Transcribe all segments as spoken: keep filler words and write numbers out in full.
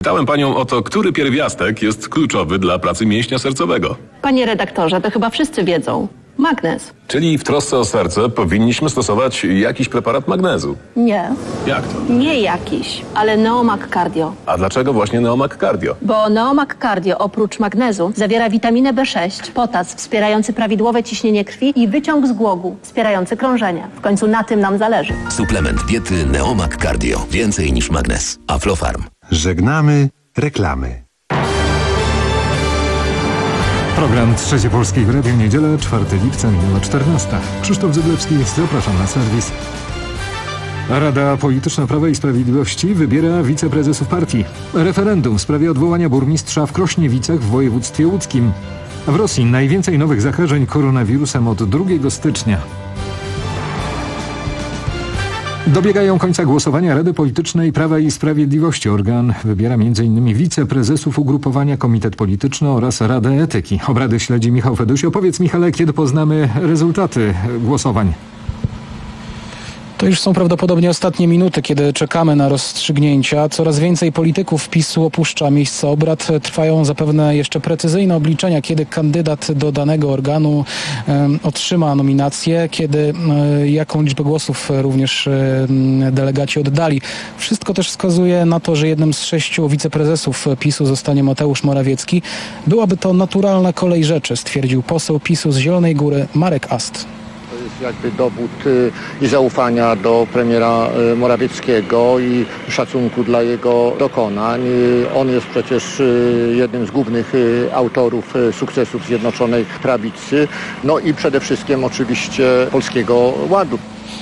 Pytałem panią o to, który pierwiastek jest kluczowy dla pracy mięśnia sercowego. Panie redaktorze, to chyba wszyscy wiedzą. Magnez. Czyli w trosce o serce powinniśmy stosować jakiś preparat magnezu. Nie. Jak to? Nie jakiś, ale Neomag Cardio. A dlaczego właśnie Neomag Cardio? Bo Neomag Cardio oprócz magnezu zawiera witaminę B sześć, potas wspierający prawidłowe ciśnienie krwi i wyciąg z głogu wspierający krążenie. W końcu na tym nam zależy. Suplement diety Neomag Cardio. Więcej niż magnez. Aflofarm. Żegnamy reklamy. Program Trzecie Polskiej w Radiu, niedzielę, czwartego lipca, minęła czternasta. Krzysztof Zyblewski, zapraszam na serwis. Rada Polityczna Prawa i Sprawiedliwości wybiera wiceprezesów partii. Referendum w sprawie odwołania burmistrza w Krośniewicach w województwie łódzkim. W Rosji najwięcej nowych zakażeń koronawirusem od drugiego stycznia. Dobiegają końca głosowania Rady Politycznej Prawa i Sprawiedliwości. Organ wybiera między innymi wiceprezesów ugrupowania, komitet polityczny oraz Radę Etyki. Obrady śledzi Michał Fedusio. Powiedz, Michale, kiedy poznamy rezultaty głosowań? To już są prawdopodobnie ostatnie minuty, kiedy czekamy na rozstrzygnięcia. Coraz więcej polityków PiSu opuszcza miejsce obrad. Trwają zapewne jeszcze precyzyjne obliczenia, kiedy kandydat do danego organu e, otrzyma nominację, kiedy e, jaką liczbę głosów również e, delegaci oddali. Wszystko też wskazuje na to, że jednym z sześciu wiceprezesów PiSu zostanie Mateusz Morawiecki. Byłaby to naturalna kolej rzeczy, stwierdził poseł PiSu z Zielonej Góry Marek Ast. To jest jakby dowód i zaufania do premiera Morawieckiego i szacunku dla jego dokonań. On jest przecież jednym z głównych autorów sukcesów Zjednoczonej Prawicy, no i przede wszystkim oczywiście Polskiego Ładu.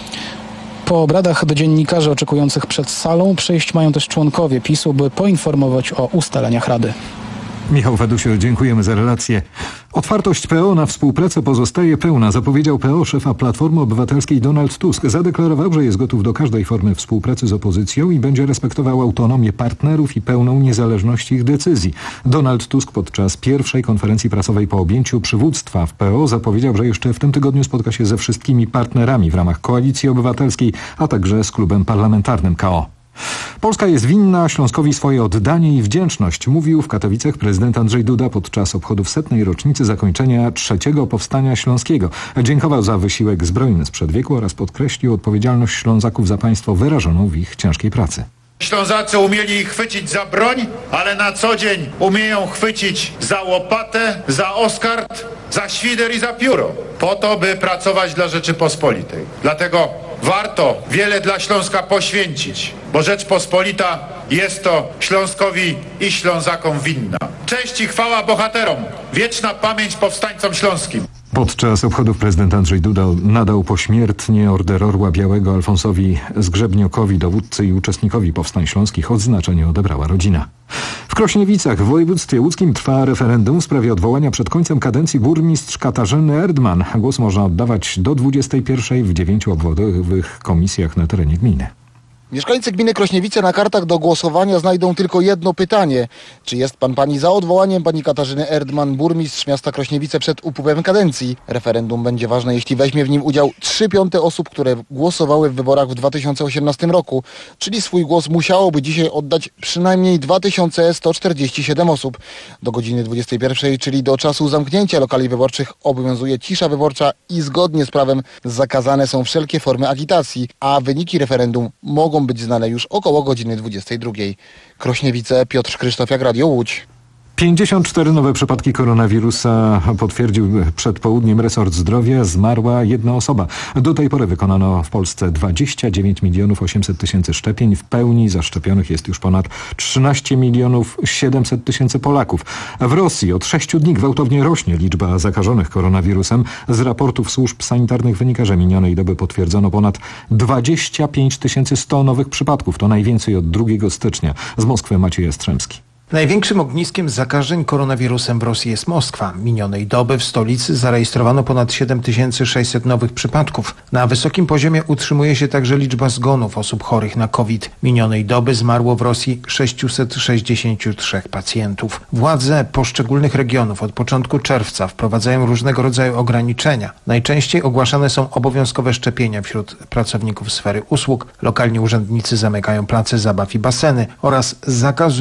Po obradach do dziennikarzy oczekujących przed salą przejść mają też członkowie PiSu, by poinformować o ustaleniach Rady. Michał Fedusio, dziękujemy za relację. Otwartość P O na współpracę pozostaje pełna, zapowiedział P O szefa Platformy Obywatelskiej Donald Tusk. Zadeklarował, że jest gotów do każdej formy współpracy z opozycją i będzie respektował autonomię partnerów i pełną niezależność ich decyzji. Donald Tusk podczas pierwszej konferencji prasowej po objęciu przywództwa w P O zapowiedział, że jeszcze w tym tygodniu spotka się ze wszystkimi partnerami w ramach Koalicji Obywatelskiej, a także z klubem parlamentarnym K O. Polska jest winna Śląskowi swoje oddanie i wdzięczność, mówił w Katowicach prezydent Andrzej Duda podczas obchodów setnej rocznicy zakończenia trzeciego powstania śląskiego. Dziękował za wysiłek zbrojny sprzed wieku oraz podkreślił odpowiedzialność Ślązaków za państwo wyrażoną w ich ciężkiej pracy. Ślązacy umieli chwycić za broń, ale na co dzień umieją chwycić za łopatę, za oskard, za świder i za pióro, po to, by pracować dla Rzeczypospolitej. Dlatego warto wiele dla Śląska poświęcić, bo Rzeczpospolita jest to Śląskowi i Ślązakom winna. Cześć i chwała bohaterom, wieczna pamięć powstańcom śląskim. Podczas obchodów prezydent Andrzej Duda nadał pośmiertnie Order Orła Białego Alfonsowi Zgrzebniokowi, dowódcy i uczestnikowi powstań śląskich. Odznaczenie odebrała rodzina. W Krośniewicach w województwie łódzkim trwa referendum w sprawie odwołania przed końcem kadencji burmistrz Katarzyny Erdman. Głos można oddawać do dwudziestej pierwszej w dziewięciu obwodowych komisjach na terenie gminy. Mieszkańcy gminy Krośniewice na kartach do głosowania znajdą tylko jedno pytanie. Czy jest pan pani za odwołaniem pani Katarzyny Erdman, burmistrz miasta Krośniewice przed upływem kadencji? Referendum będzie ważne, jeśli weźmie w nim udział trzy piąte osób, które głosowały w wyborach w dwa tysiące osiemnastym roku. Czyli swój głos musiałoby dzisiaj oddać przynajmniej dwa tysiące sto czterdzieści siedem osób. Do godziny dwudziestej pierwszej, czyli do czasu zamknięcia lokali wyborczych, obowiązuje cisza wyborcza i zgodnie z prawem zakazane są wszelkie formy agitacji, a wyniki referendum mogą być znane już około godziny dwudziestej drugiej. Krośniewice, Piotr Krzysztofiak, Radio Łódź. pięćdziesiąt cztery nowe przypadki koronawirusa potwierdził przed południem resort zdrowia. Zmarła jedna osoba. Do tej pory wykonano w Polsce dwadzieścia dziewięć milionów osiemset tysięcy szczepień. W pełni zaszczepionych jest już ponad trzynaście milionów siedemset tysięcy Polaków. W Rosji od sześciu dni gwałtownie rośnie liczba zakażonych koronawirusem. Z raportów służb sanitarnych wynika, że minionej doby potwierdzono ponad dwadzieścia pięć tysięcy sto nowych przypadków. To najwięcej od drugiego stycznia. Z Moskwy Maciej Jastrzębski. Największym ogniskiem zakażeń koronawirusem w Rosji jest Moskwa. Minionej doby w stolicy zarejestrowano ponad siedem tysięcy sześćset nowych przypadków. Na wysokim poziomie utrzymuje się także liczba zgonów osób chorych na COVID. Minionej doby zmarło w Rosji sześćset sześćdziesiąt trzy pacjentów. Władze poszczególnych regionów od początku czerwca wprowadzają różnego rodzaju ograniczenia. Najczęściej ogłaszane są obowiązkowe szczepienia wśród pracowników sfery usług. Lokalni urzędnicy zamykają place zabaw i baseny oraz zakazują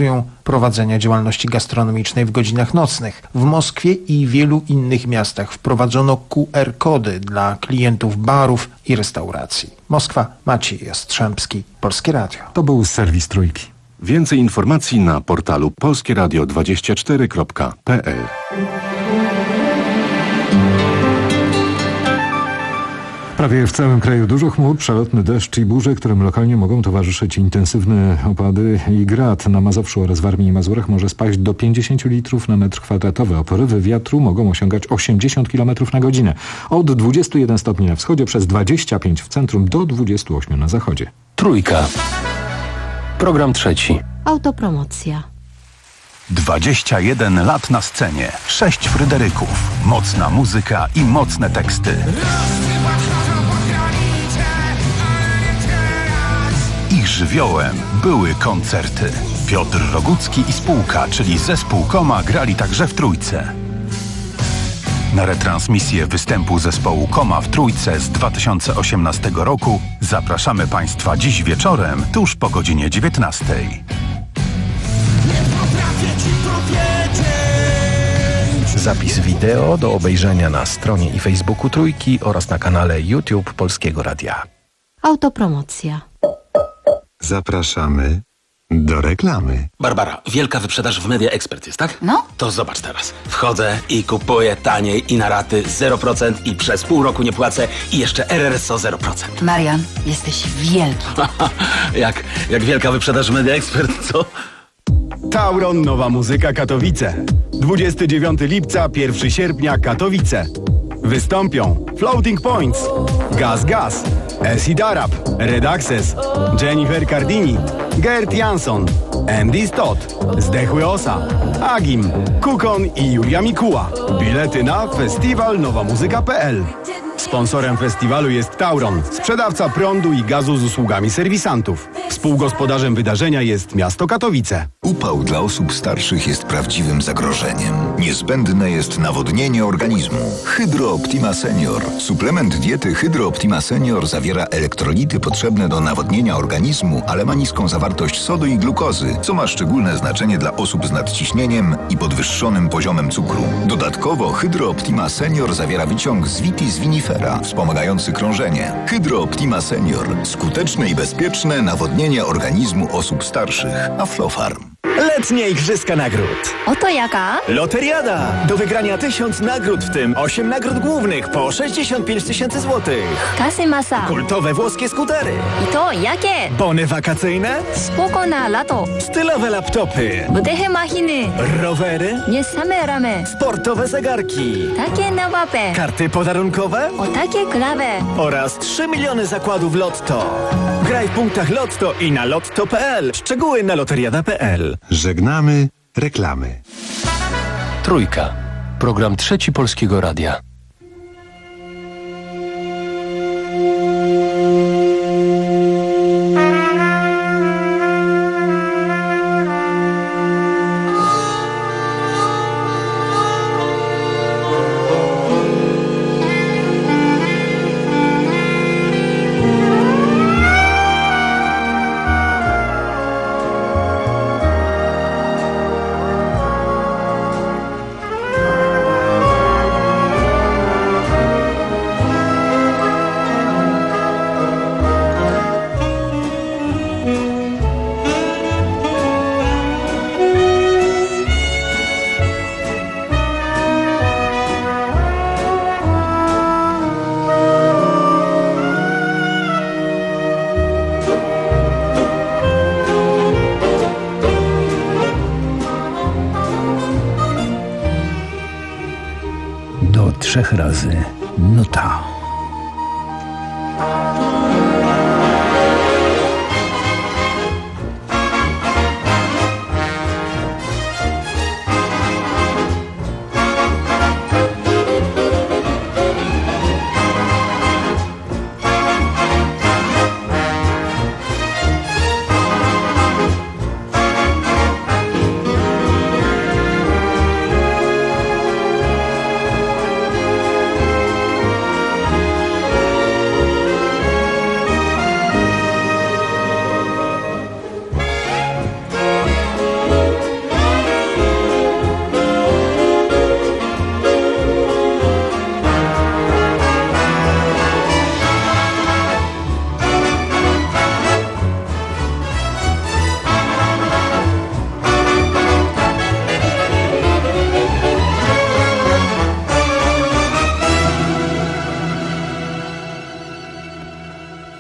prowadzenia działalności gastronomicznej w godzinach nocnych. W Moskwie i wielu innych miastach wprowadzono Q R kody dla klientów barów i restauracji. Moskwa, Maciej Jastrzębski, Polskie Radio. To był serwis Trójki. Więcej informacji na portalu polskie radio dwadzieścia cztery kropka p l. Prawie w całym kraju dużo chmur, przelotny deszcz i burze, którym lokalnie mogą towarzyszyć intensywne opady i grad. Na Mazowszu oraz w Warmii i Mazurach może spaść do pięćdziesiąt litrów na metr kwadratowy. A porywy wiatru mogą osiągać osiemdziesiąt kilometrów na godzinę. Od dwudziestu jeden stopni na wschodzie, przez dwadzieścia pięć w centrum do dwudziestu ośmiu na zachodzie. Trójka. Program trzeci. Autopromocja. dwadzieścia jeden lat na scenie, sześć Fryderyków, mocna muzyka i mocne teksty. Ich żywiołem były koncerty. Piotr Rogucki i spółka, czyli zespół Koma, grali także w Trójce. Na retransmisję występu zespołu Koma w Trójce z dwa tysiące osiemnastego roku zapraszamy Państwa dziś wieczorem, tuż po godzinie dziewiętnastej. Zapis wideo do obejrzenia na stronie i Facebooku Trójki oraz na kanale YouTube Polskiego Radia. Autopromocja. Zapraszamy do reklamy. Barbara, wielka wyprzedaż w Media Expert jest, tak? No. To zobacz teraz. Wchodzę i kupuję taniej i na raty zero procent i przez pół roku nie płacę i jeszcze R R S O zero procent. Marian, jesteś wielki. jak, jak wielka wyprzedaż w Media Expert, co? Tauron Nowa Muzyka Katowice. dwudziestego dziewiątego lipca, pierwszego sierpnia Katowice. Wystąpią Floating Points, Gaz Gaz, Acid Arab, Red Access, Jennifer Cardini, Gert Jansson, Andy Stott, Zdechły Osa, Agim, Kukon i Julia Mikuła. Bilety na festiwal nowa muzyka kropka p l. Sponsorem festiwalu jest Tauron, sprzedawca prądu i gazu z usługami serwisantów. Współgospodarzem wydarzenia jest miasto Katowice. Upał dla osób starszych jest prawdziwym zagrożeniem. Niezbędne jest nawodnienie organizmu. Hydro Optima Senior. Suplement diety Hydro Optima Senior zawiera elektrolity potrzebne do nawodnienia organizmu, ale ma niską zawartość sodu i glukozy, co ma szczególne znaczenie dla osób z nadciśnieniem i podwyższonym poziomem cukru. Dodatkowo Hydro Optima Senior zawiera wyciąg z Vitis vinifera, wspomagający krążenie. Hydro Optima Senior. Skuteczne i bezpieczne nawodnienie organizmu osób starszych. Aflofarm. Letnie Igrzyska Nagród. Oto jaka? Loteriada. Do wygrania tysiąc nagród, w tym osiem nagród głównych po sześćdziesiąt pięć tysięcy złotych. Kasy masa. Kultowe włoskie skutery. I to jakie? Bony wakacyjne. Spoko na lato. Stylowe laptopy. Wydechy machiny. Rowery. Nie same ramy. Sportowe zegarki. Takie na łapę. Karty podarunkowe. O takie klawe. Oraz trzy miliony zakładów Lotto. Graj w punktach Lotto i na lotto kropka p l. Szczegóły na loteriada kropka p l. Żegnamy reklamy. Trójka. Program trzeci Polskiego Radia. Trzech razy nuta.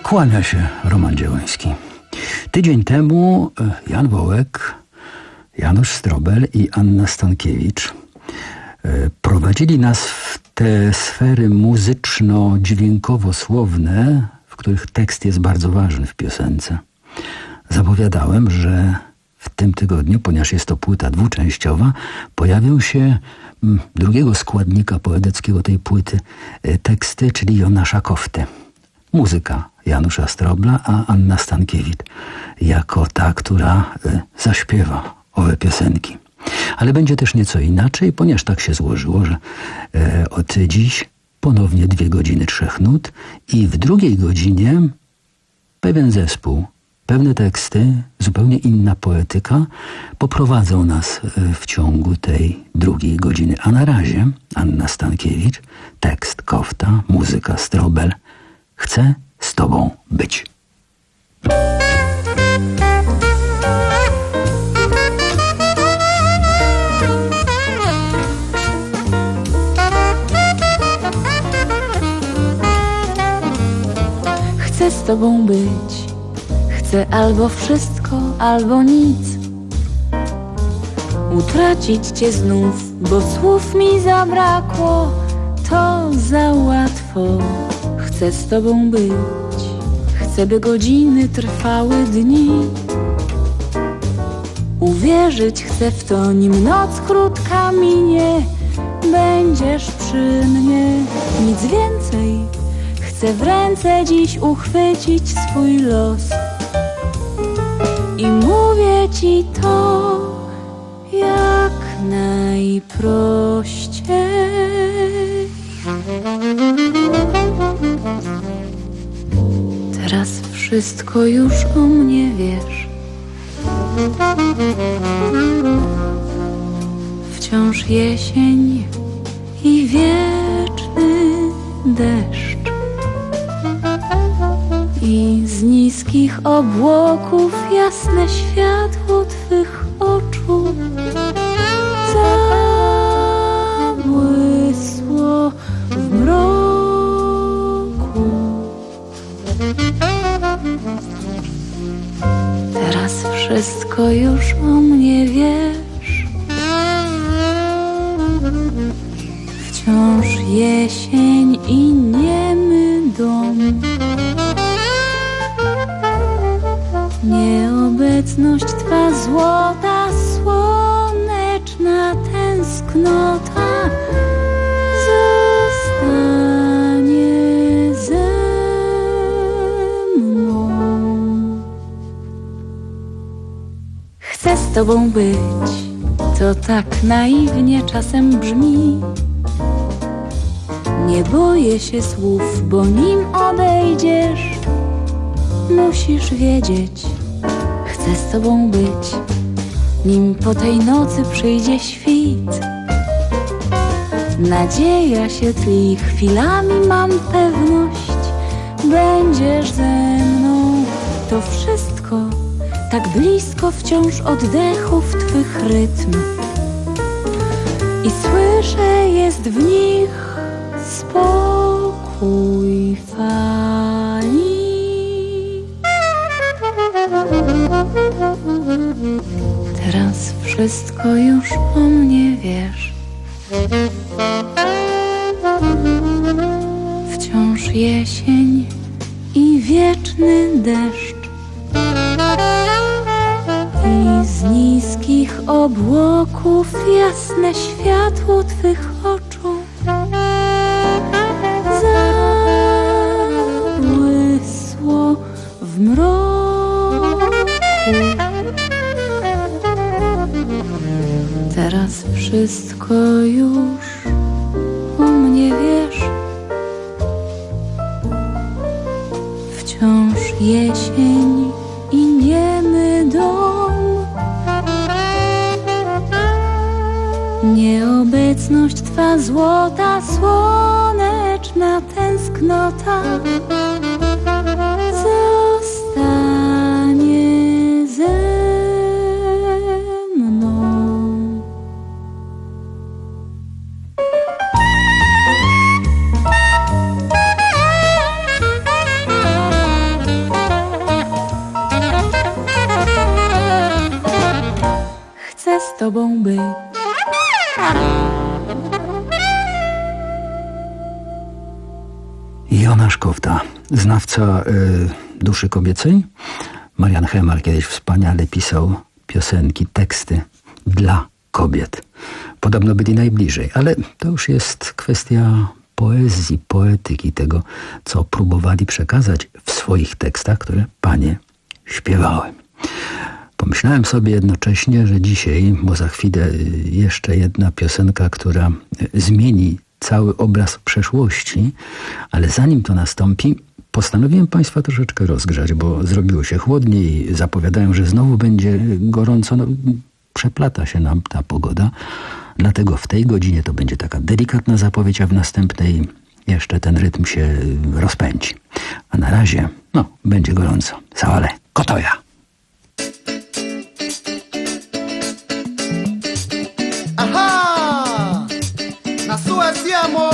Kłania się Roman Dziełoński. Tydzień temu Jan Wołek, Janusz Strobel i Anna Stankiewicz prowadzili nas w te sfery muzyczno-dźwiękowo-słowne, w których tekst jest bardzo ważny w piosence. Zapowiadałem, że w tym tygodniu, ponieważ jest to płyta dwuczęściowa, pojawią się drugiego składnika poetyckiego tej płyty teksty, czyli Jonasza Kofty. Muzyka Janusza Strobla, a Anna Stankiewicz jako ta, która zaśpiewa owe piosenki. Ale będzie też nieco inaczej, ponieważ tak się złożyło, że e, od dziś ponownie dwie godziny trzech nut i w drugiej godzinie pewien zespół, pewne teksty, zupełnie inna poetyka poprowadzą nas w ciągu tej drugiej godziny. A na razie Anna Stankiewicz, tekst Kofta, muzyka Strobel. Chcę z tobą być. Chcę z tobą być. Chcę albo wszystko, albo nic. Utracić cię znów, bo słów mi zabrakło. To za łatwo. Chcę z tobą być. Chcę, by godziny trwały dni. Uwierzyć chcę w to, nim noc krótka minie. Będziesz przy mnie, nic więcej. Chcę w ręce dziś uchwycić swój los. I mówię ci to jak najprościej. Teraz wszystko już o mnie wiesz. Wciąż jesień i wieczny deszcz. I z niskich obłoków jasne światło twych oczu zabłysło w mroku. Teraz wszystko już o mnie wiesz. Wciąż jesień i niemy dom. Nieobecność twa złota, słoneczna tęsknota zostanie ze mną. Chcę z tobą być, to tak naiwnie czasem brzmi. Nie boję się słów, bo nim odejdziesz, musisz wiedzieć, chcę z tobą być, nim po tej nocy przyjdzie świt. Nadzieja się tli, chwilami mam pewność, będziesz ze mną. To wszystko tak blisko wciąż oddechów twych rytm. I słyszę, jest w nich spokój fali. Teraz wszystko już o mnie wiesz. Wciąż jesień i wieczny deszcz. I z niskich obłoków jasne światło twych oczu zabłysło w mroku. Teraz wszystko już o mnie wiesz. Wciąż jesień i niemy dom. Nieobecność twa złota, słoneczna tęsknota zostanie ze mną. chcę z tobą być. Jonasz Kofta, znawca y, duszy kobiecej. Marian Hemar kiedyś wspaniale pisał piosenki, teksty dla kobiet. Podobno byli najbliżej, ale to już jest kwestia poezji, poetyki, tego, co próbowali przekazać w swoich tekstach, które panie śpiewały. Pomyślałem sobie jednocześnie, że dzisiaj, bo za chwilę jeszcze jedna piosenka, która zmieni cały obraz przeszłości, ale zanim to nastąpi, postanowiłem Państwa troszeczkę rozgrzać, bo zrobiło się chłodniej, zapowiadają, że znowu będzie gorąco, no, przeplata się nam ta pogoda, dlatego w tej godzinie to będzie taka delikatna zapowiedź, a w następnej jeszcze ten rytm się rozpędzi. A na razie, no, będzie gorąco. Sawale, kotoja! Aha! Na Sueciamo!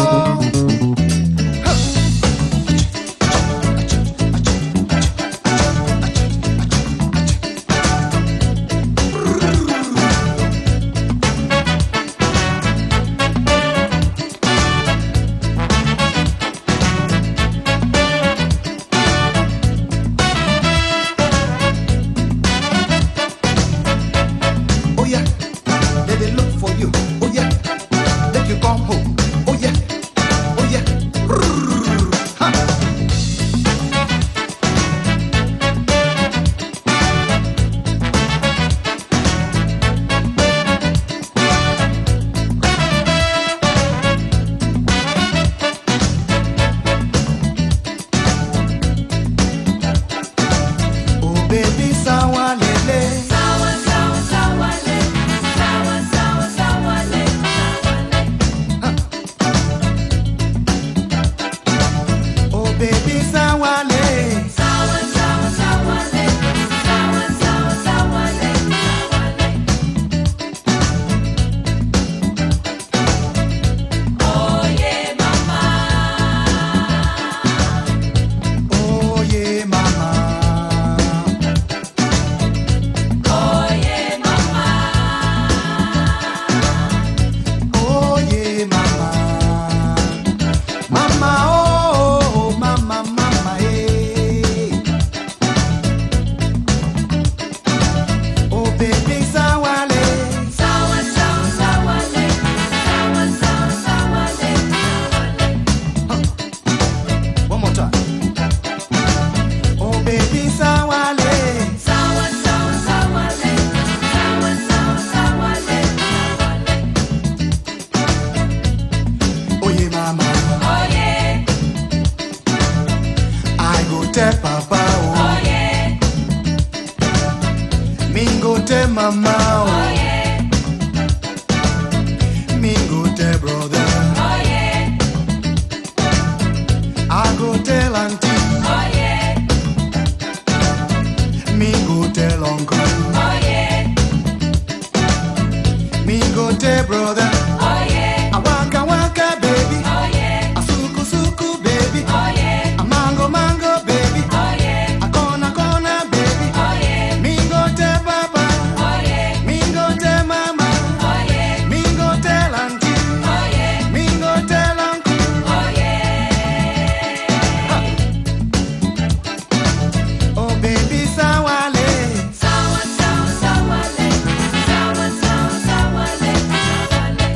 Sawale,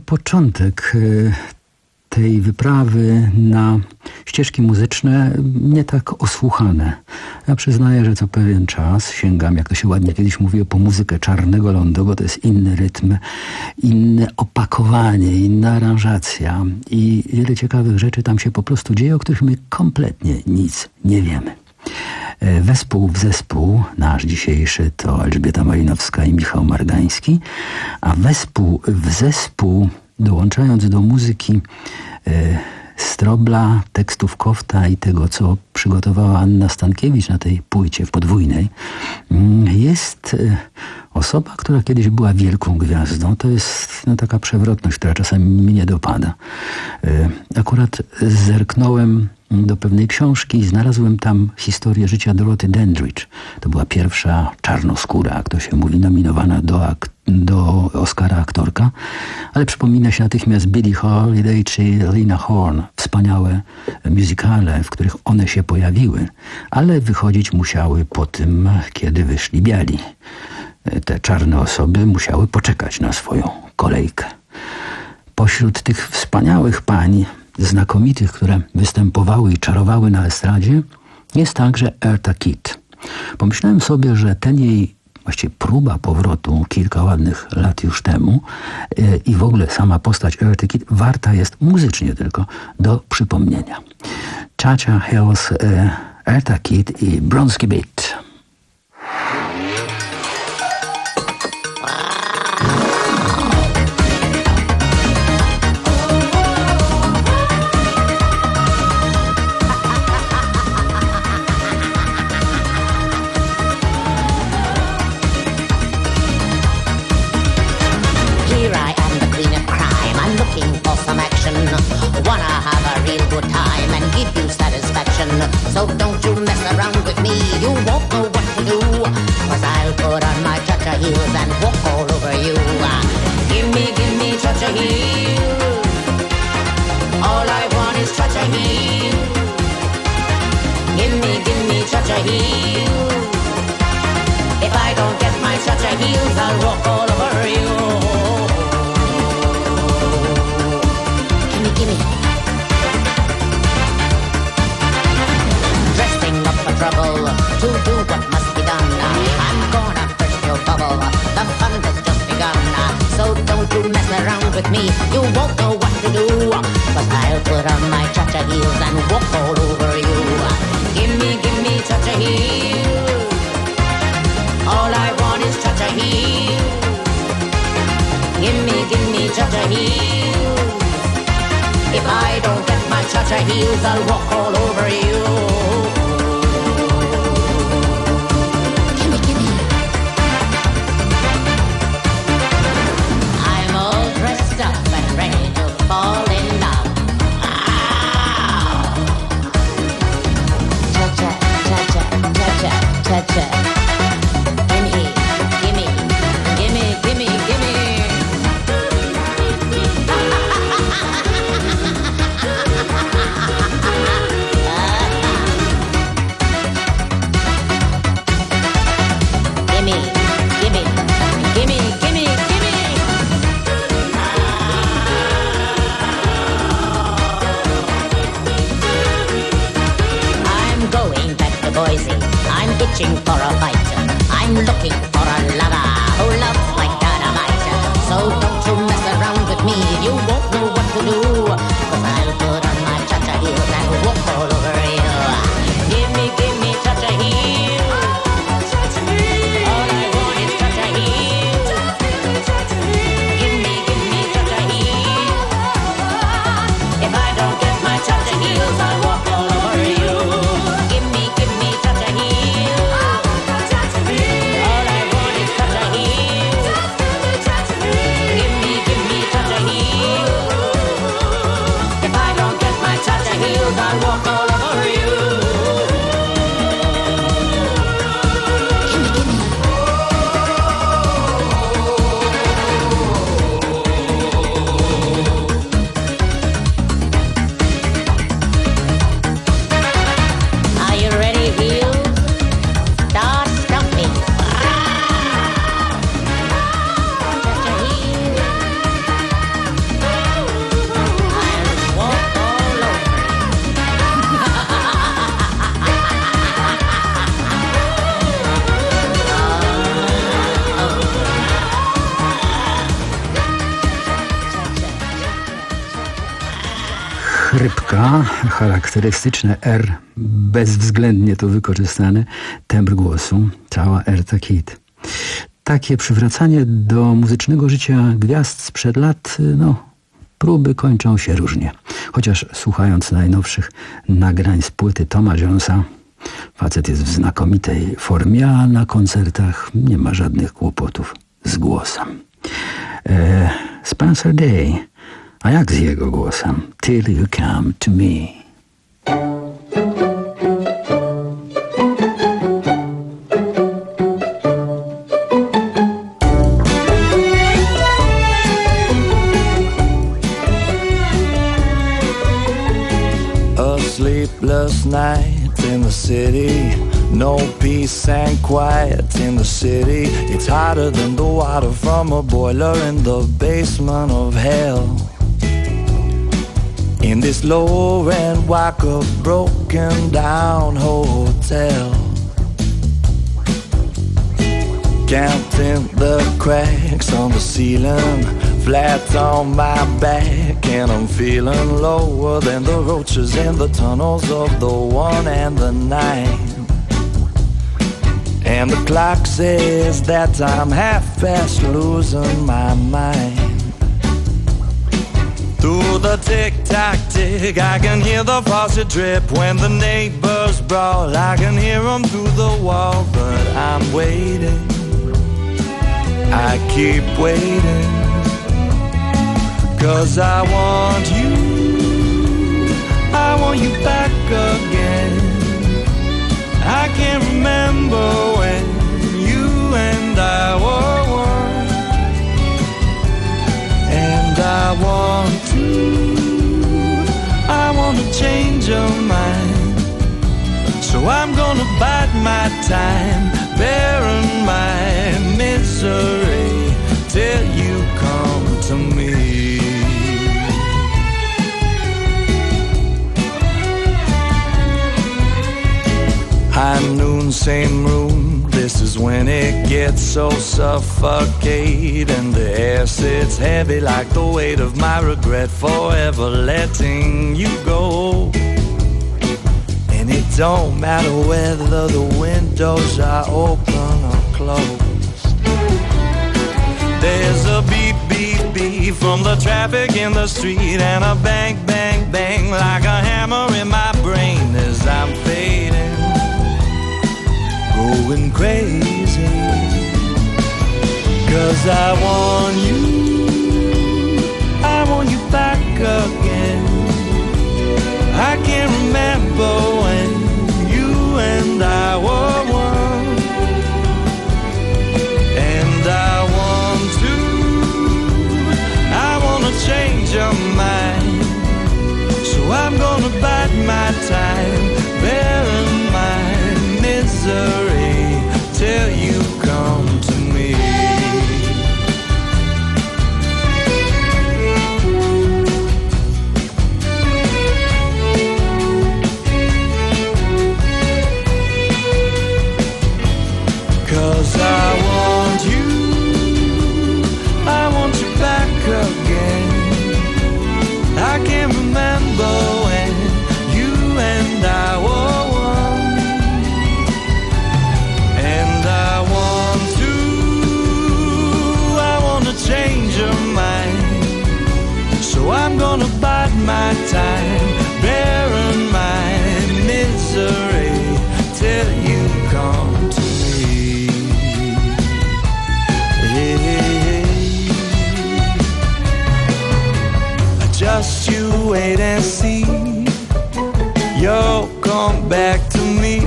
początek y, tej wyprawy na ścieżki muzyczne nie tak osłuchane. Ja przyznaję, że co pewien czas sięgam, jak to się ładnie kiedyś mówiło, po muzykę Czarnego Lądu, bo to jest inny rytm, inne opakowanie, inna aranżacja i wiele ciekawych rzeczy tam się po prostu dzieje, o których my kompletnie nic nie wiemy. Wespół w zespół, nasz dzisiejszy, to Elżbieta Malinowska i Michał Margański, a wespół w zespół, dołączając do muzyki e, Strobla, tekstów Kofta i tego, co przygotowała Anna Stankiewicz na tej płycie w podwójnej, jest e, osoba, która kiedyś była wielką gwiazdą. To jest no, taka przewrotność, która czasami mnie dopada. E, akurat zerknąłem do pewnej książki i znalazłem tam historię życia Dorothy Dandridge. To była pierwsza czarnoskóra, jak to się mówi, nominowana do, ak- do Oscara aktorka, ale przypomina się natychmiast Billie Holiday czy Lena Horne. Wspaniałe musicale, w których one się pojawiły, ale wychodzić musiały po tym, kiedy wyszli biali. Te czarne osoby musiały poczekać na swoją kolejkę. Pośród tych wspaniałych pań, znakomitych, które występowały i czarowały na estradzie, jest także Eartha Kitt. Pomyślałem sobie, że ten jej właściwie próba powrotu kilka ładnych lat już temu yy, i w ogóle sama postać Eartha Kitt warta jest muzycznie tylko do przypomnienia. Cha-Cha Hills, yy, Eartha Kitt i Bronski Beat. So don't you mess around with me, you won't know what to do, 'cause I'll put on my cha-cha heels and walk all over you. Give me, give me cha-cha heels, all I want is cha-cha heels. Give me, give me cha-cha heels, if I don't get my cha-cha heels, I'll walk all over you. Gimme, gimme. Trouble to do what must be done. I'm gonna burst your bubble. The fun has just begun. So don't you mess around with me. You won't know what to do. 'Cause I'll put on my cha-cha heels and walk all over you. Give me, give me cha-cha heels, all I want is cha-cha heels. Give me, give me cha-cha heels, if I don't get my cha-cha heels, I'll walk all over you. Fall in love. Ah. Cha-cha, cha-cha, cha-cha, cha-cha. Gimme, gimme, gimme, gimme, gimme. Gimme, gimme, gimme, gimme, gimme. Boise, I'm itching for a fight. I'm looking for a lover who loves like dynamite. So don't you mess around with me, you won't know what to do. 'Cause I'll put on my cha-cha heels and walk all over you. Give me, give me cha-cha heels, all I want is cha-cha heels. Give me, give me cha-cha heels, if I don't get my cha-cha heels, I'll walk all over you. Give me, give me cha-cha heels, all I Głosówka, charakterystyczne R, bezwzględnie to wykorzystane, tembr głosu, cała Eartha Kitt. Takie przywracanie do muzycznego życia gwiazd sprzed lat, no, próby kończą się różnie. Chociaż słuchając najnowszych nagrań z płyty Toma Jonesa, facet jest w znakomitej formie, a na koncertach nie ma żadnych kłopotów z głosem. E, Spencer Day, a jak z jego głosem? Till you come to me. A sleepless night in the city, no peace and quiet in the city. It's hotter than the water from a boiler in the basement of hell. In this low-rent, walk-up, broken-down hotel, counting the cracks on the ceiling, flat on my back, and I'm feeling lower than the roaches in the tunnels of the one and the nine. And the clock says that I'm half past losing my mind. Through the tick-tock tick, I can hear the faucet drip. When the neighbors brawl, I can hear them through the wall. But I'm waiting, I keep waiting, 'cause I want you, I want you back again. I can't remember when you and I were one, and I want to, I want to change your mind. So I'm gonna bide my time, bearing my misery, till you come to me. High noon, same room, this is when it gets so suffocating. The air sits heavy like the weight of my regret, forever letting you go. And it don't matter whether the windows are open or closed. There's a beep, beep, beep from the traffic in the street, and a bang, bang, bang like a hammer in my brain as I'm fading, going crazy, 'cause I want you, I want you back again. I can't remember when you and I were one, and I want to, I want to change your mind. So I'm gonna bide my time, bearing my misery, till you come to me. 'Cause I want you, I want you back again. I can't remember when you and I were one, and I want to, I want to change your mind. So I'm gonna bide my time, bearing my misery, till you come to me. Just you wait and see, you'll come back to me.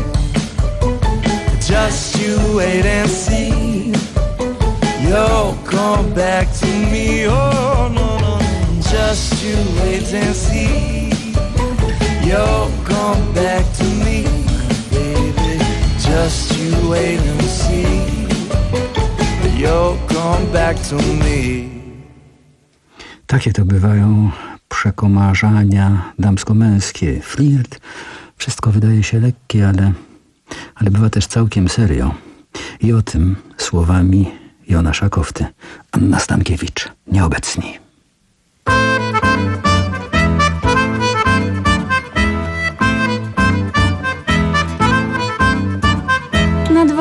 Just you wait and see, you'll come back to me. Oh no, no, just you wait and see, you'll come back to me, baby. Just you wait and see, you'll come back to me. Takie to bywają przekomarzania damsko-męskie, flirt. Wszystko wydaje się lekkie, ale, ale bywa też całkiem serio. I o tym słowami Jonasza Kofty. Anna Stankiewicz, nieobecni.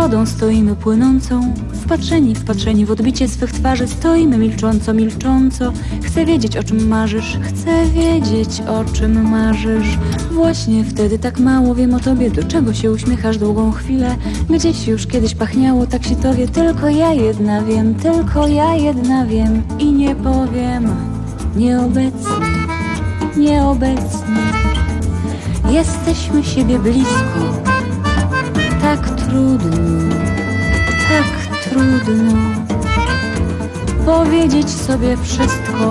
wodą stoimy płynącą, wpatrzeni, wpatrzeni w odbicie swych twarzy, stoimy milcząco, milcząco. Chcę wiedzieć, o czym marzysz, chcę wiedzieć, o czym marzysz. Właśnie wtedy tak mało wiem o tobie, do czego się uśmiechasz długą chwilę. Gdzieś już kiedyś pachniało, tak się to wie, tylko ja jedna wiem, tylko ja jedna wiem i nie powiem. Nieobecnie, nieobecnie, jesteśmy siebie blisko. Tak trudno, tak trudno powiedzieć sobie wszystko.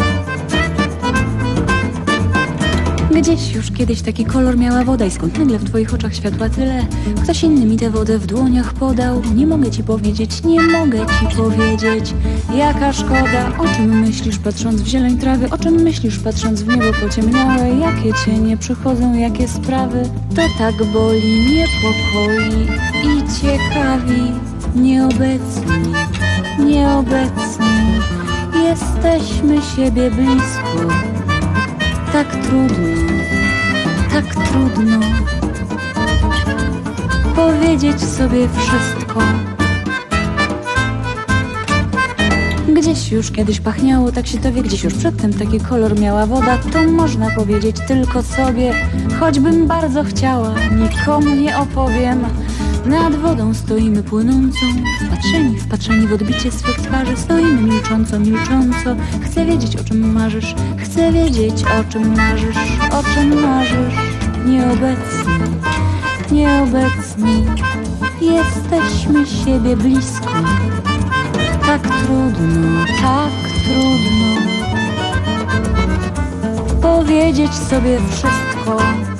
Gdzieś już kiedyś taki kolor miała woda i skąd nagle w twoich oczach światła tyle? Ktoś inny mi tę wodę w dłoniach podał. Nie mogę ci powiedzieć, nie mogę ci powiedzieć. Jaka szkoda, o czym myślisz patrząc w zieleń trawy? O czym myślisz patrząc w niebo pociemniałe? Jakie cienie przychodzą, jakie sprawy? To tak boli, niepokoi i ciekawi. Nieobecni, nieobecni, jesteśmy siebie blisko. Tak trudno, tak trudno powiedzieć sobie wszystko. Gdzieś już kiedyś pachniało, tak się to wie, gdzieś już przedtem taki kolor miała woda. To można powiedzieć tylko sobie, choćbym bardzo chciała, nikomu nie opowiem. Nad wodą stoimy płynącą, wpatrzeni, wpatrzeni w odbicie swych twarzy. Stoimy milcząco, milcząco. Chcę wiedzieć, o czym marzysz, chcę wiedzieć, o czym marzysz, o czym marzysz. Nieobecni, nieobecni, jesteśmy siebie blisko. Tak trudno, tak trudno powiedzieć sobie wszystko.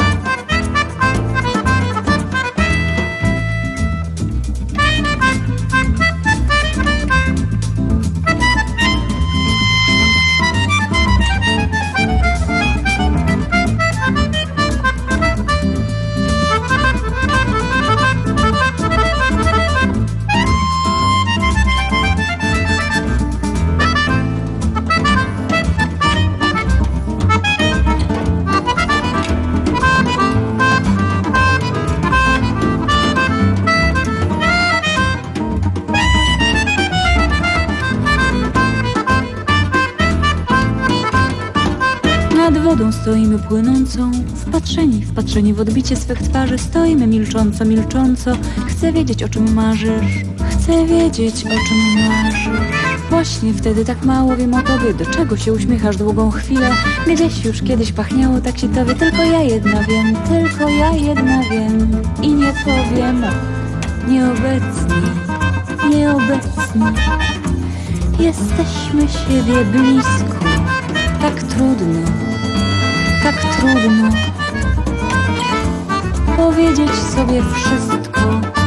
Stoimy płynącą, wpatrzeni, wpatrzeni w odbicie swych twarzy. Stoimy milcząco, milcząco. Chcę wiedzieć, o czym marzysz, chcę wiedzieć, o czym marzysz. Właśnie wtedy tak mało wiem o tobie, do czego się uśmiechasz długą chwilę. Gdzieś już kiedyś pachniało, tak się to wie, tylko ja jedna wiem, tylko ja jedna wiem i nie powiem. Nieobecni, nieobecni, jesteśmy siebie blisko. Tak trudno, tak trudno powiedzieć sobie wszystko.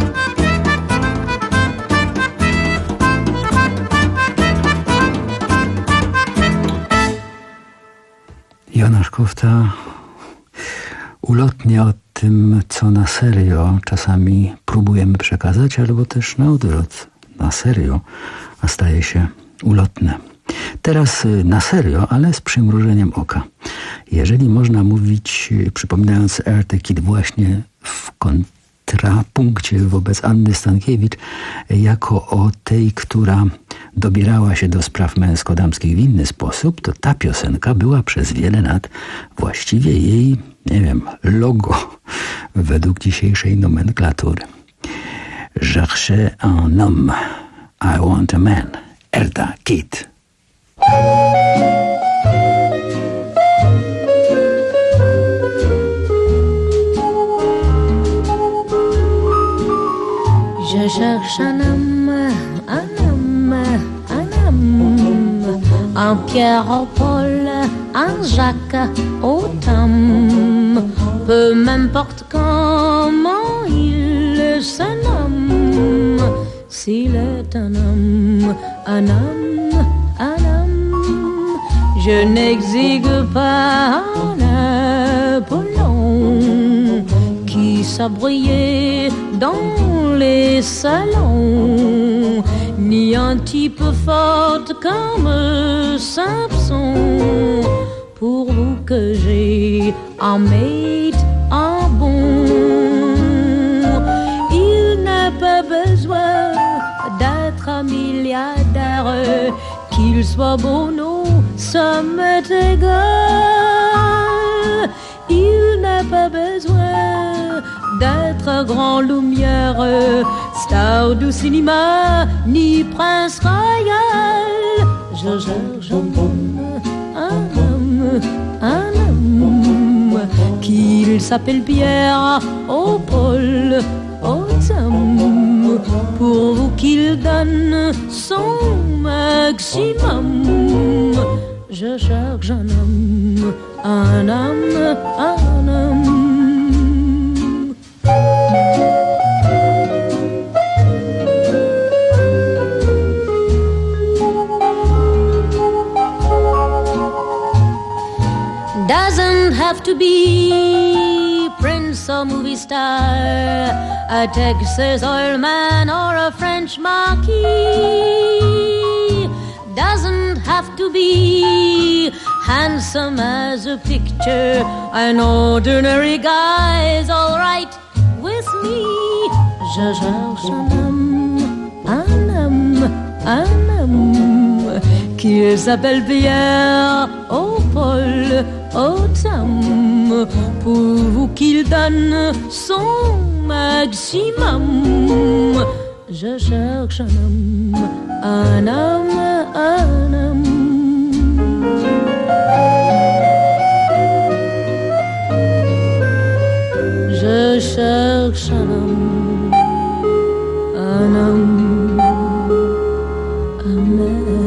Jonasz Kofta ulotnie o tym, co na serio czasami próbujemy przekazać, albo też na odwrót, na serio, a staje się ulotne. Teraz na serio, ale z przymrużeniem oka. Jeżeli można mówić, przypominając Eartha Kitt właśnie w kontrapunkcie wobec Anny Stankiewicz, jako o tej, która dobierała się do spraw męsko-damskich w inny sposób, to ta piosenka była przez wiele lat właściwie jej, nie wiem, logo według dzisiejszej nomenklatury. Cherche un homme, I want a man. Eartha Kitt. Je cherche un homme, un homme, un homme, un Pierre au Paul, un Jacques au Tom, peu m'importe comment il se nomme, s'il est un homme, un homme, un homme, je n'exigue pas un Apollon qui s'abriait dans les salons, ni un type fort comme Samson. Pourvu que j'ai un mate, un bon, il n'est pas bête qu'il soit beau, non, ça m'est égal. Il n'a pas besoin d'être grand lumière, star du cinéma, ni prince royal. Je cherche un homme, un homme, un homme, qu'il s'appelle Pierre, au Paul, au Tom, pour qu'il donne son maximum. Je cherche un homme, un homme, un homme. Doesn't have to be prince or movie star, a Texas oil man or a French marquis. Doesn't have to be handsome as a picture, an ordinary guy's all right with me. Je cherche un homme, un homme, un homme, qu'il s'appelle Pierre, au Paul, au Tom, pour qu'il donne son maximum. Je cherche un homme, un homme, un homme. Je cherche un homme, un homme, un homme.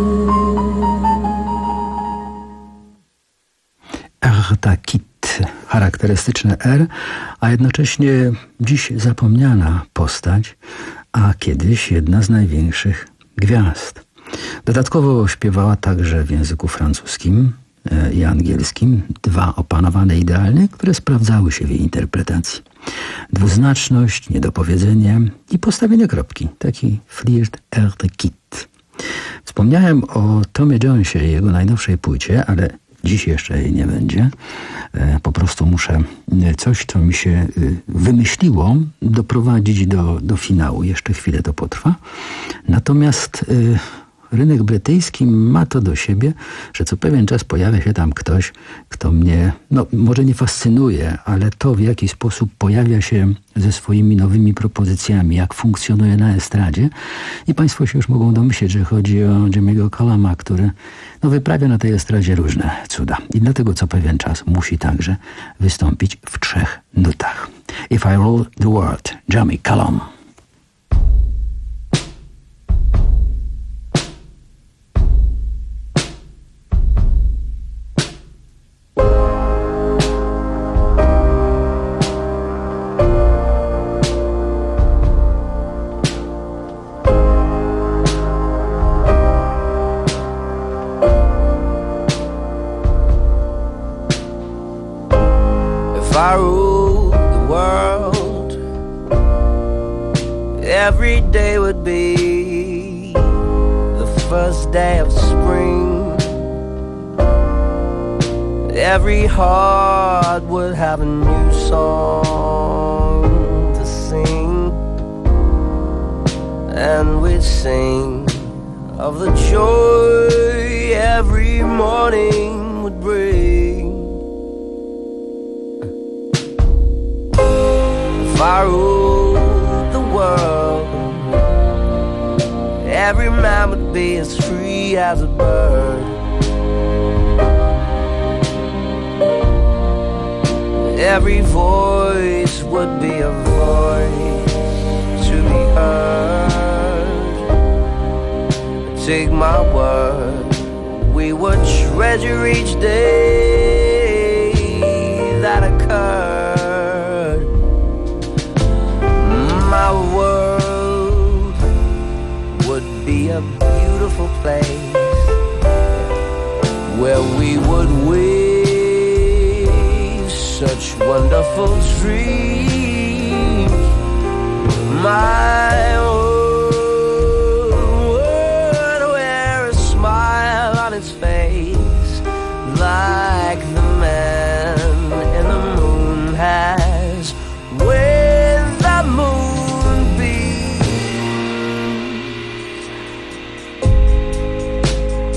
Erta Kitt, charakterystyczne R, a jednocześnie dziś zapomniana postać, a kiedyś jedna z największych gwiazd. Dodatkowo śpiewała także w języku francuskim i angielskim, dwa opanowane idealnie, które sprawdzały się w jej interpretacji. Dwuznaczność, niedopowiedzenie i postawienie kropki. Taki flirt Erta Kitt. Wspomniałem o Tomie Jonesie i jego najnowszej płycie, ale dziś jeszcze jej nie będzie. Po prostu muszę coś, co mi się wymyśliło, doprowadzić do, do finału. Jeszcze chwilę to potrwa. Natomiast y, rynek brytyjski ma to do siebie, że co pewien czas pojawia się tam ktoś, kto mnie, no może nie fascynuje, ale to, w jaki sposób pojawia się ze swoimi nowymi propozycjami, jak funkcjonuje na estradzie. I Państwo się już mogą domyśleć, że chodzi o Jimmy'ego Cullama, który no, wyprawia na tej estradzie różne cuda. I dlatego co pewien czas musi także wystąpić w trzech nutach. If I Rule the World, Jimmy Cullum. If I ruled the world, every day would be the first day of spring. Every heart would have a new song to sing, and we'd sing of the joy every morning would bring. If I ruled the world, every man would be as free as a bird. Every voice would be a voice to be heard. Take my word, we would treasure each day that occurred. My world would be a beautiful place where we would weave such wonderful dreams. My world would wear a smile on its face like the man in the moon has when the moon beams.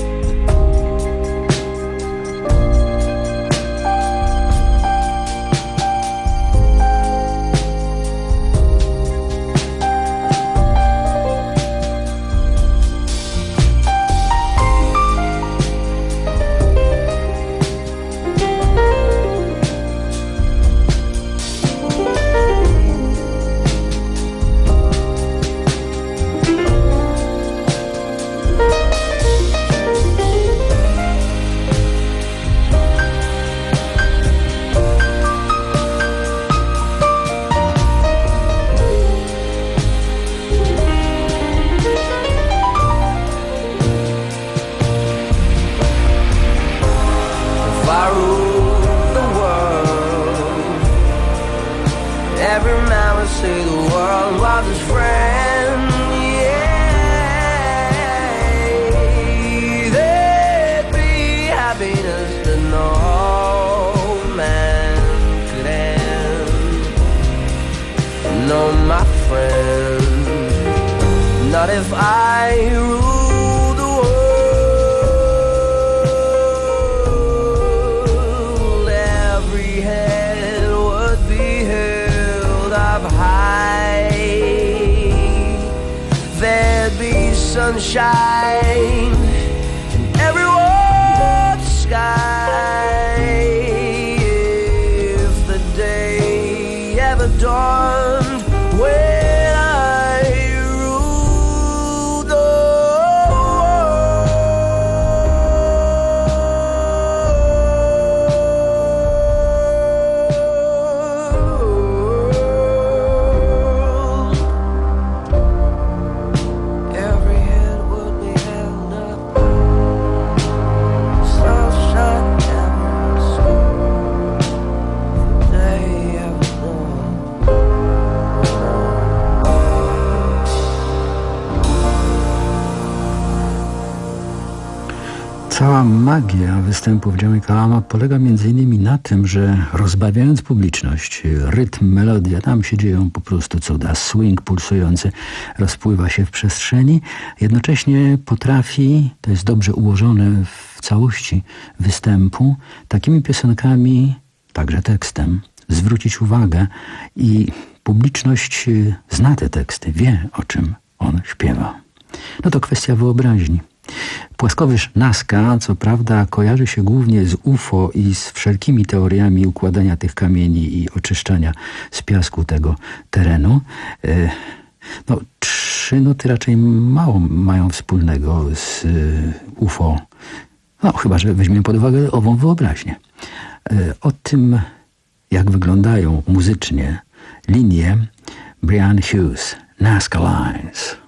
not if I rule the world. Every head would be held up high. There'd be sunshine in every warm sky. If the day ever dawned when I ruled the world, every head would be held up. Sunshine never stopped. The day ever dawned. Cała magia występów Jamie Cullama polega między innymi na tym, że rozbawiając publiczność, rytm, melodia, tam się dzieją po prostu cuda. Swing pulsujący rozpływa się w przestrzeni, jednocześnie potrafi, to jest dobrze ułożone w całości występu, takimi piosenkami, także tekstem, zwrócić uwagę i publiczność zna te teksty, wie, o czym on śpiewa. No to kwestia wyobraźni. Płaskowyż Nazca, co prawda, kojarzy się głównie z U F O i z wszelkimi teoriami układania tych kamieni i oczyszczania z piasku tego terenu. No, trzy nuty raczej mało mają wspólnego z U F O. No, chyba że weźmiemy pod uwagę ową wyobraźnię. O tym, jak wyglądają muzycznie linie Brian Hughes, Nazca Lines.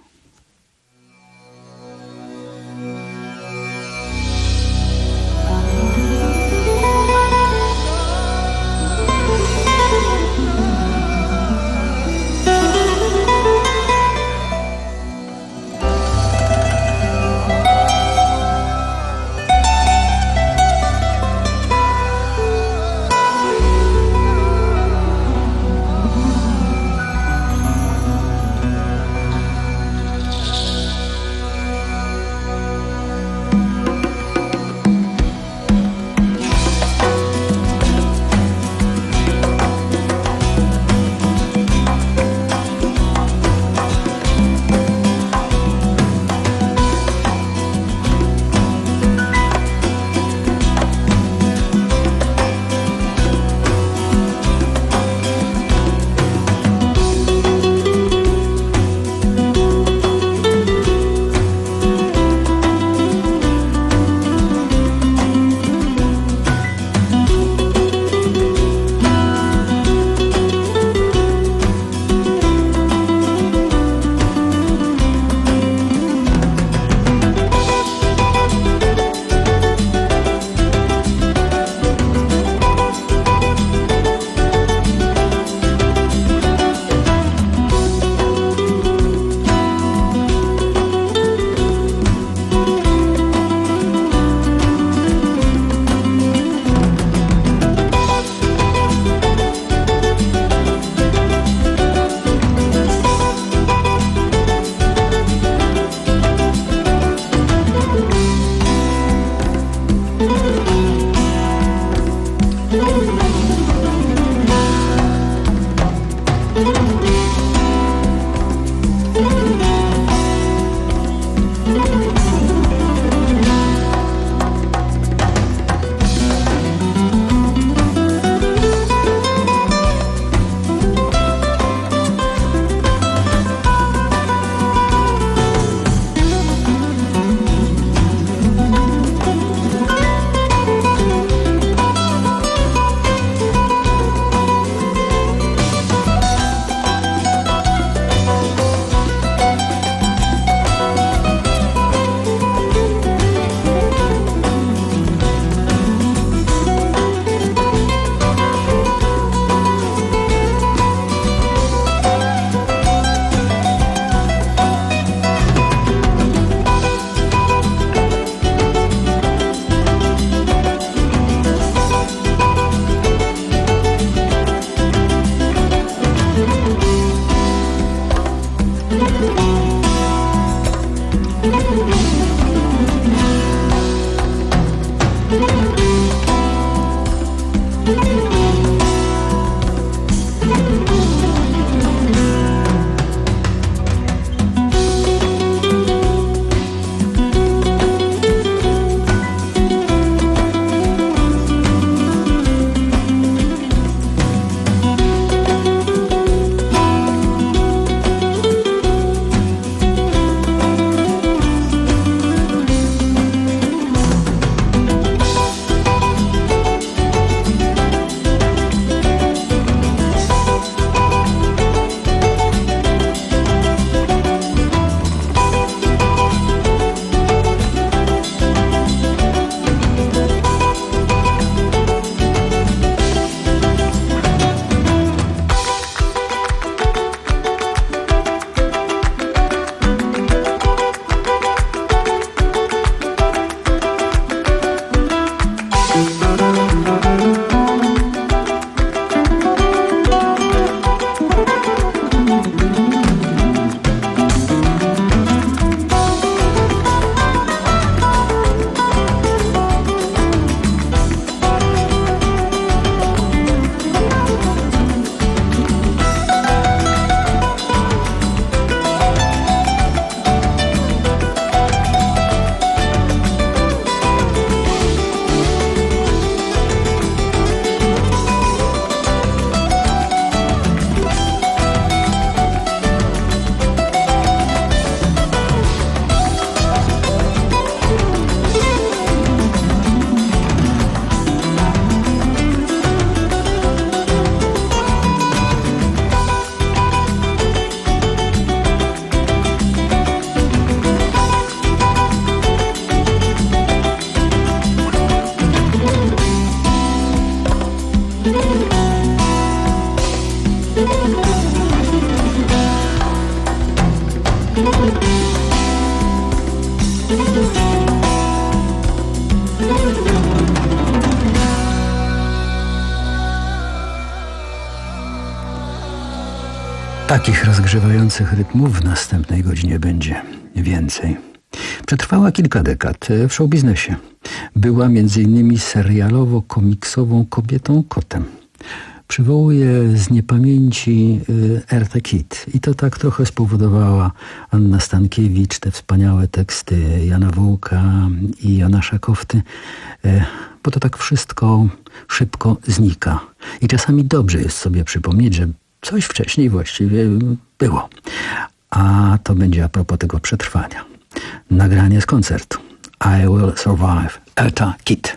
Takich rozgrzewających rytmów w następnej godzinie będzie więcej. Przetrwała kilka dekad w showbiznesie. Była między innymi serialowo-komiksową kobietą kotem. Przywołuje z niepamięci Eartha Kitt. I to tak trochę spowodowała Anna Stankiewicz, te wspaniałe teksty Jana Wołka i Jonasza Kofty, bo to tak wszystko szybko znika. I czasami dobrze jest sobie przypomnieć, że coś wcześniej właściwie było. A to będzie a propos tego przetrwania. Nagranie z koncertu I Will Survive, Eartha Kitt.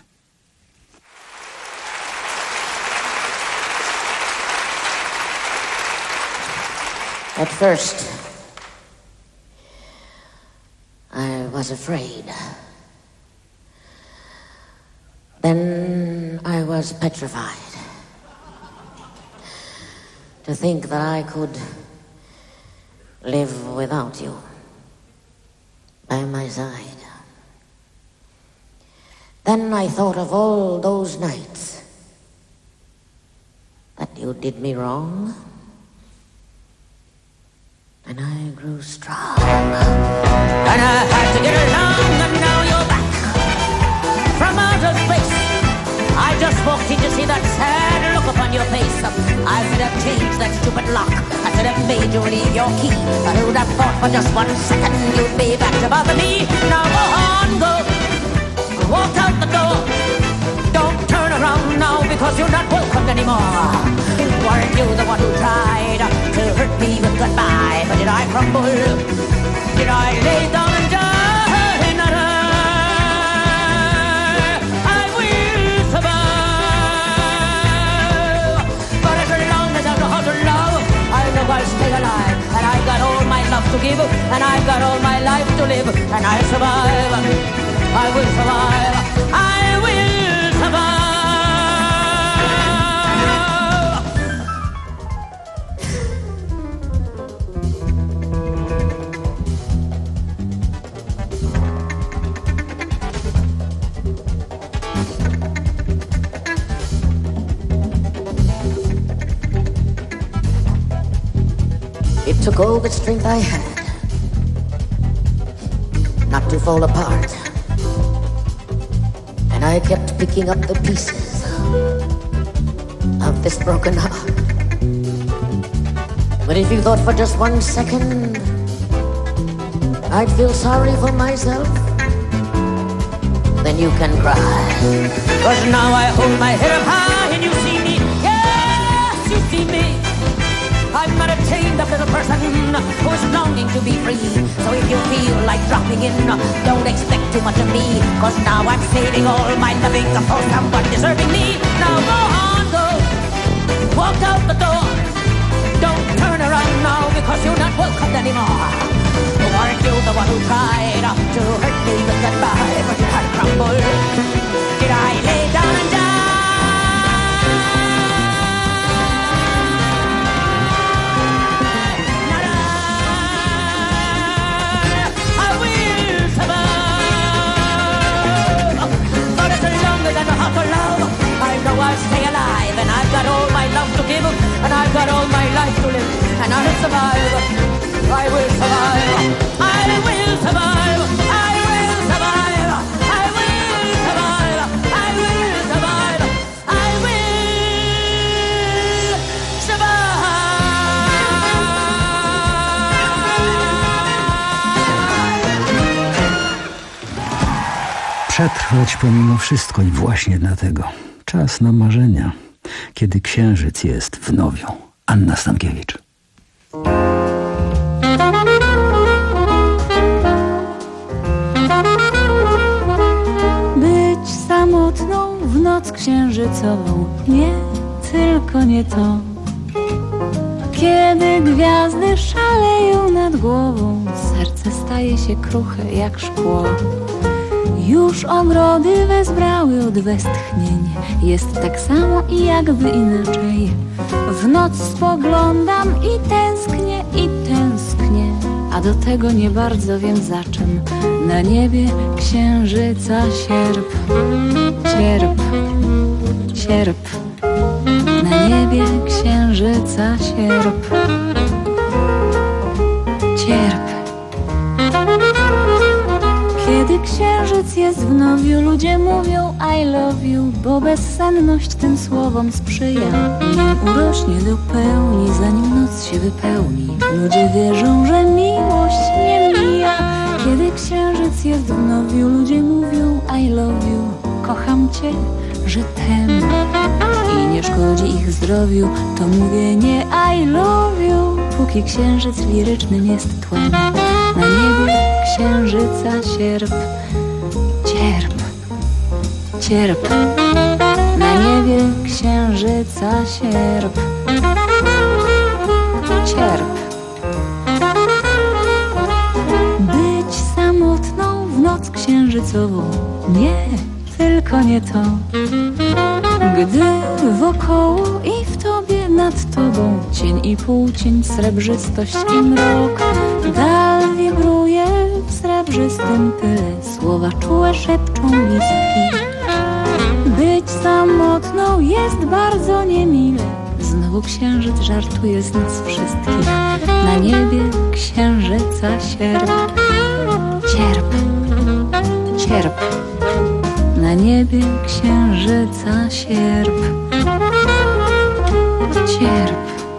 At first, I was afraid. Then I was petrified. To think that I could live without you by my side. Then I thought of all those nights that you did me wrong. And I grew strong. And I had to get along, and now you're back from outer space. I just walked in to see that sad look upon your face. I could have changed that stupid lock. I could have made you leave your key. I would have thought for just one second you'd be back to bother me. Now go on, go. Walk out the door. Don't turn around now because you're not welcome anymore. Weren't you the one who tried to hurt me with goodbye? But did I crumble? Did I lay down and die? Not I. I will survive. But as long as I know how to love, I know I'll stay alive. And I've got all my love to give, and I've got all my life to live, and I'll survive. I will survive. I will survive. It took all the strength I had not to fall apart. And I kept picking up the pieces of this broken heart. But if you thought for just one second I'd feel sorry for myself, then you can cry. 'Cause now I hold my head up high and you see me, yes, you see me. I'm not a chained up little person who's longing to be free. So if you feel like dropping in, don't expect too much of me. 'Cause now I'm saving all my loving for someone deserving me. Now go on, go. Walk out the door. Don't turn around now because you're not welcomed anymore. Weren't you the one who tried to hurt me with goodbye? But did I crumble? Did I lay down and die? I'll stay alive, and I've got all my love to give, and I've got all my life to live, and I'll survive. I will survive. I will survive. I will survive. I will survive. I will survive. I will survive. Przetrwać pomimo wszystko i właśnie dlatego czas na marzenia, kiedy księżyc jest w nowiu. Anna Stankiewicz. Być samotną w noc księżycową, nie, tylko nie to. Kiedy gwiazdy szaleją nad głową, serce staje się kruche jak szkło. Już ogrody wezbrały od westchnień, jest tak samo i jakby inaczej. W noc spoglądam i tęsknię, i tęsknię, a do tego nie bardzo wiem za czym. Na niebie księżyca sierp, sierp, sierp. Na niebie księżyca sierp, cierp. Kiedy księżyc jest w nowiu, ludzie mówią I love you, bo bezsenność tym słowom sprzyja. Nim urośnie do pełni, zanim noc się wypełni, ludzie wierzą, że miłość nie mija. Kiedy księżyc jest w nowiu, ludzie mówią I love you, kocham cię, że tem. I nie szkodzi ich zdrowiu to mówienie I love you, póki księżyc lirycznym jest tłem. Na niebie księżyca sierp, cierp, cierp. Na niebie księżyca sierp, cierp. Być samotną w noc księżycową, nie, tylko nie to. Gdy wokoło i w tobie nad tobą cień i półcień, srebrzystość i mrok, dal wibruje w srebrzystym pyle, słowa czułe szepczą listki. Być samotną jest bardzo niemile, znowu księżyc żartuje z nas wszystkich. Na niebie księżyca sierp, cierp, cierp. Na niebie księżyca sierp, cierp.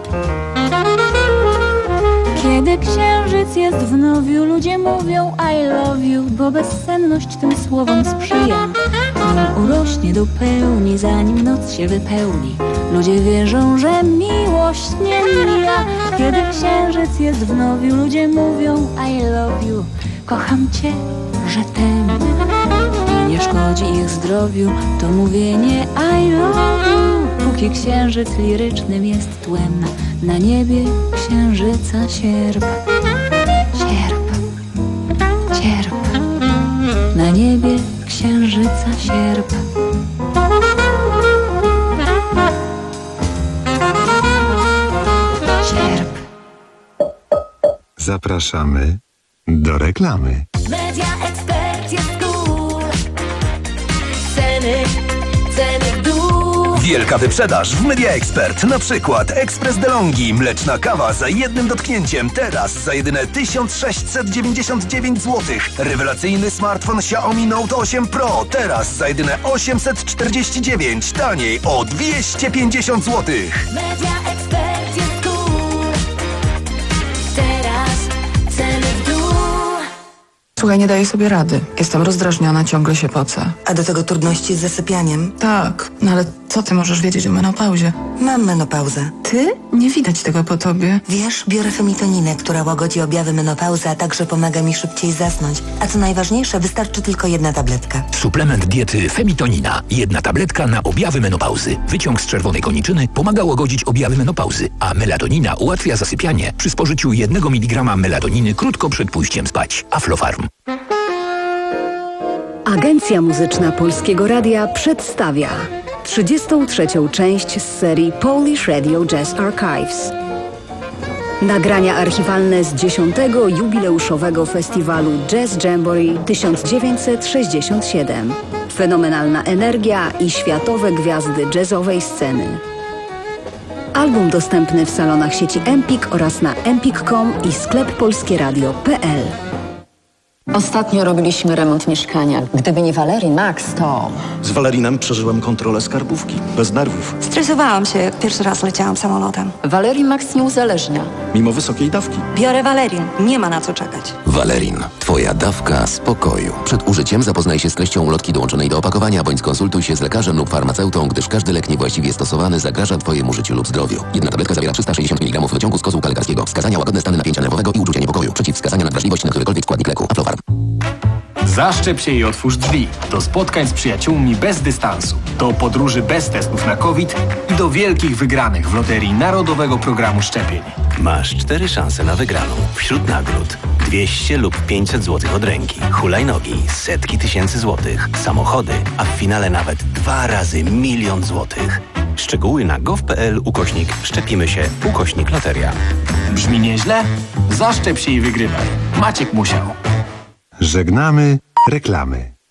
Kiedy księżyc jest w nowiu, ludzie mówią I love you, bo bezsenność tym słowom sprzyja. Nim urośnie do pełni, zanim noc się wypełni, ludzie wierzą, że miłość nie mija. Kiedy księżyc jest w nowiu, ludzie mówią I love you, kocham cię, że tem. Nie szkodzi ich zdrowiu to mówienie I love you, póki księżyc lirycznym jest tłem. Na niebie księżyca sierp, cierp, cierp. Na niebie księżyca sierp, cierp. Zapraszamy do reklamy. Media Expert jest cool. Ceny, ceny w dół. Wielka wyprzedaż w Media Expert. Na przykład Ekspres DeLonghi, mleczna kawa za jednym dotknięciem. Teraz za jedyne tysiąc sześćset dziewięćdziesiąt dziewięć złotych. Rewelacyjny smartfon Xiaomi Note osiem Pro. Teraz za jedyne osiemset czterdzieści dziewięć. Taniej o dwieście pięćdziesiąt złotych. Media Expert jest cool. Teraz ceny w dół. Słuchaj, nie daję sobie rady. Jestem rozdrażniona, ciągle się pocę. A do tego trudności z zasypianiem? Tak, no ale co ty możesz wiedzieć o menopauzie? Mam menopauzę. Ty? Nie widać tego po tobie. Wiesz, biorę femitoninę, która łagodzi objawy menopauzy, a także pomaga mi szybciej zasnąć. A co najważniejsze, wystarczy tylko jedna tabletka. Suplement diety Femitonina. Jedna tabletka na objawy menopauzy. Wyciąg z czerwonej koniczyny pomaga łagodzić objawy menopauzy, a melatonina ułatwia zasypianie przy spożyciu jednego miligrama melatoniny krótko przed pójściem spać. Aflofarm. Agencja Muzyczna Polskiego Radia przedstawia trzydziestą trzecią część z serii Polish Radio Jazz Archives. Nagrania archiwalne z dziesiątego jubileuszowego festiwalu Jazz Jamboree tysiąc dziewięćset sześćdziesiąt siedem. Fenomenalna energia i światowe gwiazdy jazzowej sceny. Album dostępny w salonach sieci Empik oraz na empik kropka com i sklep polskieradio kropka p l. Ostatnio robiliśmy remont mieszkania. Gdyby nie Valerii Max, to... Z Valerinem przeżyłem kontrolę skarbówki. Bez nerwów. Stresowałam się, jak pierwszy raz leciałam samolotem. Valerii Max nie uzależnia. Mimo wysokiej dawki. Biorę Valerin. Nie ma na co czekać. Valerin. Twoja dawka spokoju. Przed użyciem zapoznaj się z treścią ulotki dołączonej do opakowania, bądź skonsultuj się z lekarzem lub farmaceutą, gdyż każdy lek niewłaściwie stosowany zagraża Twojemu życiu lub zdrowiu. Jedna tabletka zawiera trzysta sześćdziesiąt miligramów wyciągu z kozłka lekarskiego. Wskazania: łagodne stany napięcia nerwowego i uczucia niepokoju. Przeciwwskazania na wrażliwość na którykolwiek składnik leku. Aflofarm. Zaszczep się i otwórz drzwi do spotkań z przyjaciółmi bez dystansu, do podróży bez testów na COVID i do wielkich wygranych w loterii Narodowego Programu Szczepień. Masz cztery szanse na wygraną. Wśród nagród dwieście lub pięćset złotych od ręki, hulajnogi, setki tysięcy złotych, samochody, a w finale nawet dwa razy milion złotych. Szczegóły na gov kropka p l ukośnik szczepimy się ukośnik loteria. Brzmi nieźle? Zaszczep się i wygrywaj. Maciek musiał. Żegnamy reklamy.